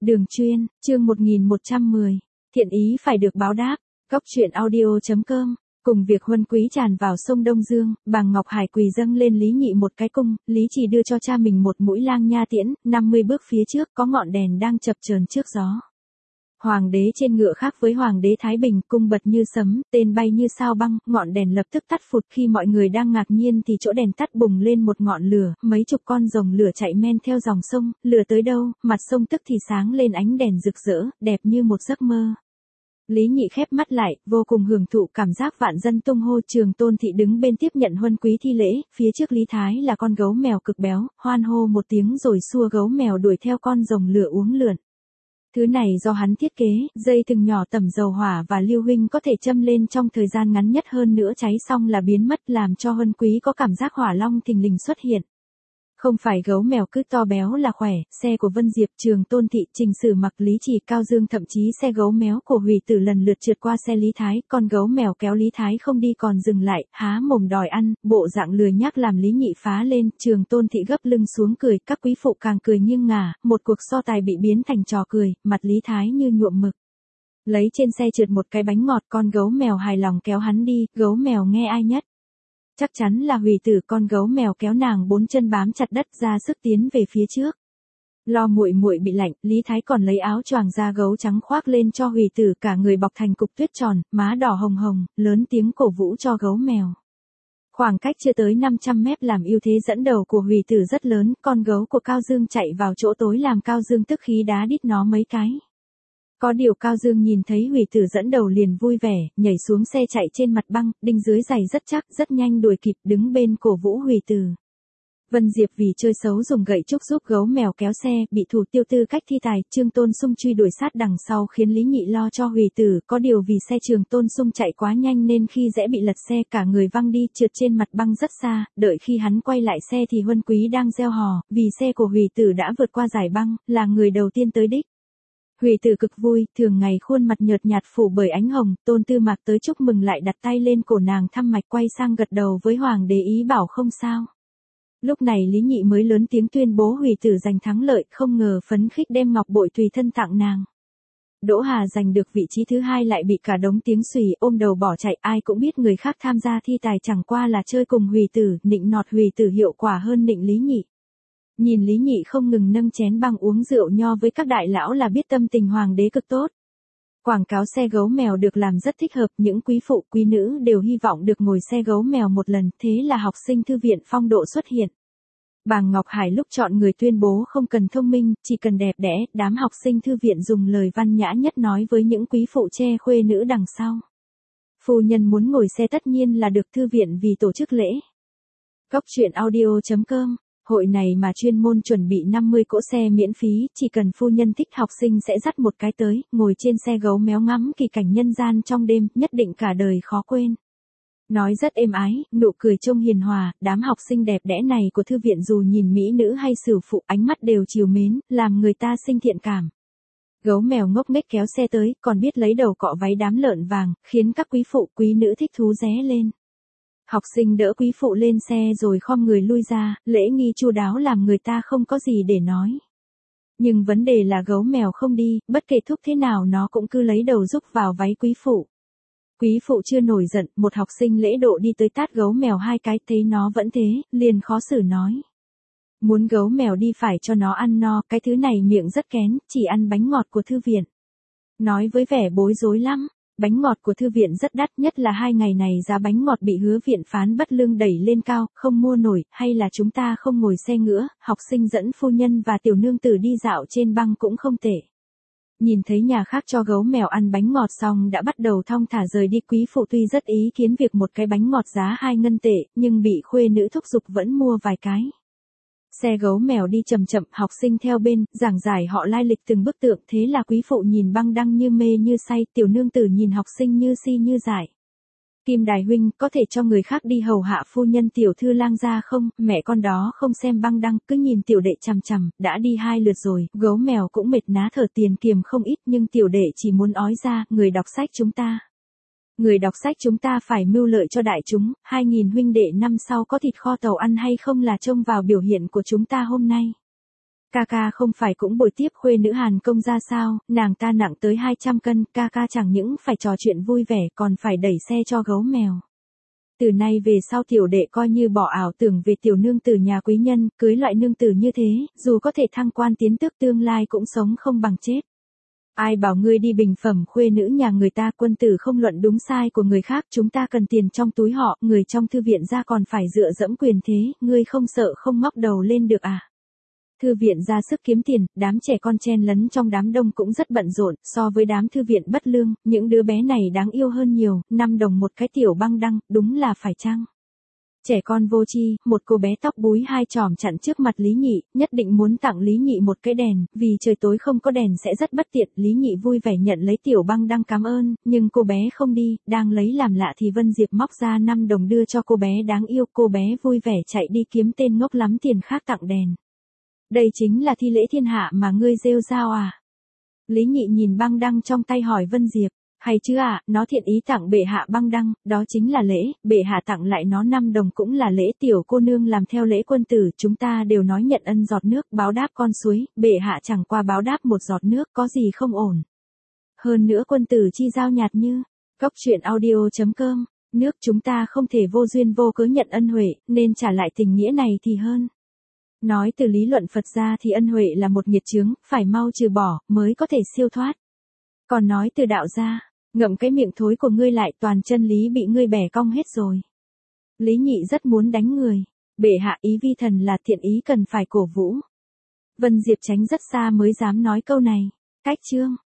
Đường chuyên, chương 1110, thiện ý phải được báo đáp, Cóc truyện audio.com. Cùng việc huân quý tràn vào sông Đông Dương, Bàng Ngọc Hải quỳ dâng lên Lý Nhị một cái cung, Lý Trì đưa cho cha mình một mũi lang nha tiễn, 50 bước phía trước có ngọn đèn đang chập chờn trước gió. Hoàng đế trên ngựa khác với hoàng đế Thái Bình, cung bật như sấm, tên bay như sao băng, ngọn đèn lập tức tắt phụt. Khi mọi người đang ngạc nhiên thì chỗ đèn tắt bùng lên một ngọn lửa, mấy chục con rồng lửa chạy men theo dòng sông, lửa tới đâu, mặt sông tức thì sáng lên ánh đèn rực rỡ, đẹp như một giấc mơ. Lý Nhị khép mắt lại, vô cùng hưởng thụ cảm giác vạn dân tung hô. Trường Tôn Thị đứng bên tiếp nhận huân quý thi lễ, phía trước Lý Thái là con gấu mèo cực béo, hoan hô một tiếng rồi xua gấu mèo đuổi theo con rồng lửa uốn lượn. Thứ này do hắn thiết kế, dây thừng nhỏ tẩm dầu hỏa và lưu huỳnh có thể châm lên trong thời gian ngắn nhất, hơn nữa cháy xong là biến mất, làm cho huân quý có cảm giác hỏa long thình lình xuất hiện. Không phải gấu mèo cứ to béo là khỏe, xe của Vân Diệp, Trường Tôn Thị, Trình Sử Mặc, Lý Trì, Cao Dương, thậm chí xe gấu méo của Hủy Tử lần lượt trượt qua xe Lý Thái, con gấu mèo kéo Lý Thái không đi còn dừng lại, há mồm đòi ăn, bộ dạng lười nhác làm Lý Nhị phá lên. Trường Tôn Thị gấp lưng xuống cười, các quý phụ càng cười nghiêng ngả, một cuộc so tài bị biến thành trò cười, mặt Lý Thái như nhuộm mực. Lấy trên xe trượt một cái bánh ngọt, con gấu mèo hài lòng kéo hắn đi, gấu mèo nghe ai nhất? Chắc chắn là Hủy Tử, con gấu mèo kéo nàng bốn chân bám chặt đất ra sức tiến về phía trước. Lo muội muội bị lạnh, Lý Thái còn lấy áo choàng da gấu trắng khoác lên cho Hủy Tử, cả người bọc thành cục tuyết tròn, má đỏ hồng hồng, lớn tiếng cổ vũ cho gấu mèo. Khoảng cách chưa tới 500 mét làm ưu thế dẫn đầu của Hủy Tử rất lớn, con gấu của Cao Dương chạy vào chỗ tối làm Cao Dương tức khí đá đít nó mấy cái. Có điều Cao Dương nhìn thấy Hủy Tử dẫn đầu liền vui vẻ, nhảy xuống xe chạy trên mặt băng, đinh dưới giày rất chắc, rất nhanh đuổi kịp, đứng bên cổ vũ Hủy Tử. Vân Diệp vì chơi xấu dùng gậy trúc giúp gấu mèo kéo xe, bị thủ tiêu tư cách thi tài. Trương Tôn Sung truy đuổi sát đằng sau khiến Lý Nhị lo cho Hủy Tử, có điều vì xe Trường Tôn Sung chạy quá nhanh nên khi rẽ bị lật xe, cả người văng đi, trượt trên mặt băng rất xa. Đợi khi hắn quay lại xe thì huân quý đang reo hò, vì xe của Hủy Tử đã vượt qua giải băng, là người đầu tiên tới đích. Hủy Tử cực vui, thường ngày khuôn mặt nhợt nhạt phủ bởi ánh hồng, Tôn Tư Mạc tới chúc mừng lại đặt tay lên cổ nàng thăm mạch, quay sang gật đầu với hoàng đế ý bảo không sao. Lúc này Lý Nhị mới lớn tiếng tuyên bố Hủy Tử giành thắng lợi, không ngờ phấn khích đem ngọc bội tùy thân tặng nàng. Đỗ Hà giành được vị trí thứ hai lại bị cả đống tiếng xùy ôm đầu bỏ chạy, ai cũng biết người khác tham gia thi tài chẳng qua là chơi cùng Hủy Tử, nịnh nọt Hủy Tử hiệu quả hơn nịnh Lý Nhị. Nhìn Lý Nhị không ngừng nâng chén băng uống rượu nho với các đại lão là biết tâm tình hoàng đế cực tốt. Quảng cáo xe gấu mèo được làm rất thích hợp, những quý phụ quý nữ đều hy vọng được ngồi xe gấu mèo một lần, thế là học sinh thư viện phong độ xuất hiện. Bàng Ngọc Hải lúc chọn người tuyên bố không cần thông minh, chỉ cần đẹp đẽ, đám học sinh thư viện dùng lời văn nhã nhất nói với những quý phụ che khuê nữ đằng sau. Phu nhân muốn ngồi xe tất nhiên là được, thư viện vì tổ chức lễ. Cóc truyện audio.com. Hội này mà chuyên môn chuẩn bị 50 cỗ xe miễn phí, chỉ cần phu nhân thích học sinh sẽ dắt một cái tới, ngồi trên xe gấu méo ngắm kỳ cảnh nhân gian trong đêm, nhất định cả đời khó quên. Nói rất êm ái, nụ cười trông hiền hòa, đám học sinh đẹp đẽ này của thư viện dù nhìn mỹ nữ hay sử phụ ánh mắt đều trìu mến, làm người ta sinh thiện cảm. Gấu mèo ngốc nghếch kéo xe tới, còn biết lấy đầu cọ váy đám lợn vàng, khiến các quý phụ quý nữ thích thú ré lên. Học sinh đỡ quý phụ lên xe rồi khom người lui ra, lễ nghi chu đáo làm người ta không có gì để nói. Nhưng vấn đề là gấu mèo không đi, bất kể thúc thế nào nó cũng cứ lấy đầu rúc vào váy quý phụ. Quý phụ chưa nổi giận, một học sinh lễ độ đi tới tát gấu mèo hai cái, thấy nó vẫn thế, liền khó xử nói. Muốn gấu mèo đi phải cho nó ăn no, cái thứ này miệng rất kén, chỉ ăn bánh ngọt của thư viện. Nói với vẻ bối rối lắm. Bánh ngọt của thư viện rất đắt, nhất là 2 ngày này giá bánh ngọt bị hứa viện phán bất lương đẩy lên cao, không mua nổi, hay là chúng ta không ngồi xe nữa, học sinh dẫn phu nhân và tiểu nương tử đi dạo trên băng cũng không tệ. Nhìn thấy nhà khác cho gấu mèo ăn bánh ngọt xong đã bắt đầu thong thả rời đi, quý phụ tuy rất ý kiến việc một cái bánh ngọt giá 2 ngân tệ, nhưng bị khuê nữ thúc giục vẫn mua vài cái. Xe gấu mèo đi chậm chậm, học sinh theo bên, giảng giải họ lai lịch từng bức tượng, thế là quý phụ nhìn băng đăng như mê như say, tiểu nương tử nhìn học sinh như si như dại. Kim Đài huynh, có thể cho người khác đi hầu hạ phu nhân tiểu thư lang gia không, mẹ con đó không xem băng đăng, cứ nhìn tiểu đệ chằm chằm, đã đi 2 lượt rồi, gấu mèo cũng mệt ná thở, tiền kiềm không ít nhưng tiểu đệ chỉ muốn ói ra, người đọc sách chúng ta phải mưu lợi cho đại chúng, 2000 huynh đệ năm sau có thịt kho tàu ăn hay không là trông vào biểu hiện của chúng ta hôm nay. Ca ca không phải cũng bồi tiếp khuê nữ Hàn công ra sao, nàng ta nặng tới 200 cân, ca ca chẳng những phải trò chuyện vui vẻ còn phải đẩy xe cho gấu mèo. Từ nay về sau tiểu đệ coi như bỏ ảo tưởng về tiểu nương tử nhà quý nhân, cưới loại nương tử như thế, dù có thể thăng quan tiến tước tương lai cũng sống không bằng chết. Ai bảo ngươi đi bình phẩm khuê nữ nhà người ta, quân tử không luận đúng sai của người khác, chúng ta cần tiền trong túi họ, người trong thư viện ra còn phải dựa dẫm quyền thế, ngươi không sợ không ngóc đầu lên được à? Thư viện ra sức kiếm tiền, đám trẻ con chen lấn trong đám đông cũng rất bận rộn, so với đám thư viện bất lương, những đứa bé này đáng yêu hơn nhiều, 5 đồng một cái tiểu băng đăng, đúng là phải chăng? Trẻ con vô tri, một cô bé tóc búi hai chòm chặn trước mặt Lý Nhị, nhất định muốn tặng Lý Nhị một cái đèn, vì trời tối không có đèn sẽ rất bất tiện. Lý Nhị vui vẻ nhận lấy tiểu băng đăng cảm ơn, nhưng cô bé không đi, đang lấy làm lạ thì Vân Diệp móc ra 5 đồng đưa cho cô bé đáng yêu, cô bé vui vẻ chạy đi kiếm tên ngốc lắm tiền khác tặng đèn. Đây chính là thi lễ thiên hạ mà ngươi rêu rao à? Lý Nhị nhìn băng đăng trong tay hỏi Vân Diệp. Hay chứ ạ, nó thiện ý tặng bệ hạ băng đăng, đó chính là lễ, bệ hạ tặng lại nó 5 đồng cũng là lễ, tiểu cô nương làm theo lễ quân tử, chúng ta đều nói nhận ân giọt nước, báo đáp con suối, bệ hạ chẳng qua báo đáp một giọt nước, có gì không ổn. Hơn nữa quân tử chi giao nhạt như, Cốc Truyện Audio.com, nước chúng ta không thể vô duyên vô cớ nhận ân huệ, nên trả lại tình nghĩa này thì hơn. Nói từ lý luận Phật ra thì ân huệ là một nghiệt chướng, phải mau trừ bỏ, mới có thể siêu thoát. Còn nói từ đạo ra, ngậm cái miệng thối của ngươi lại, toàn chân lý bị ngươi bẻ cong hết rồi. Lý Nhị rất muốn đánh người. Bệ hạ, ý vi thần là thiện ý cần phải cổ vũ. Vân Diệp tránh rất xa mới dám nói câu này. Cách chương.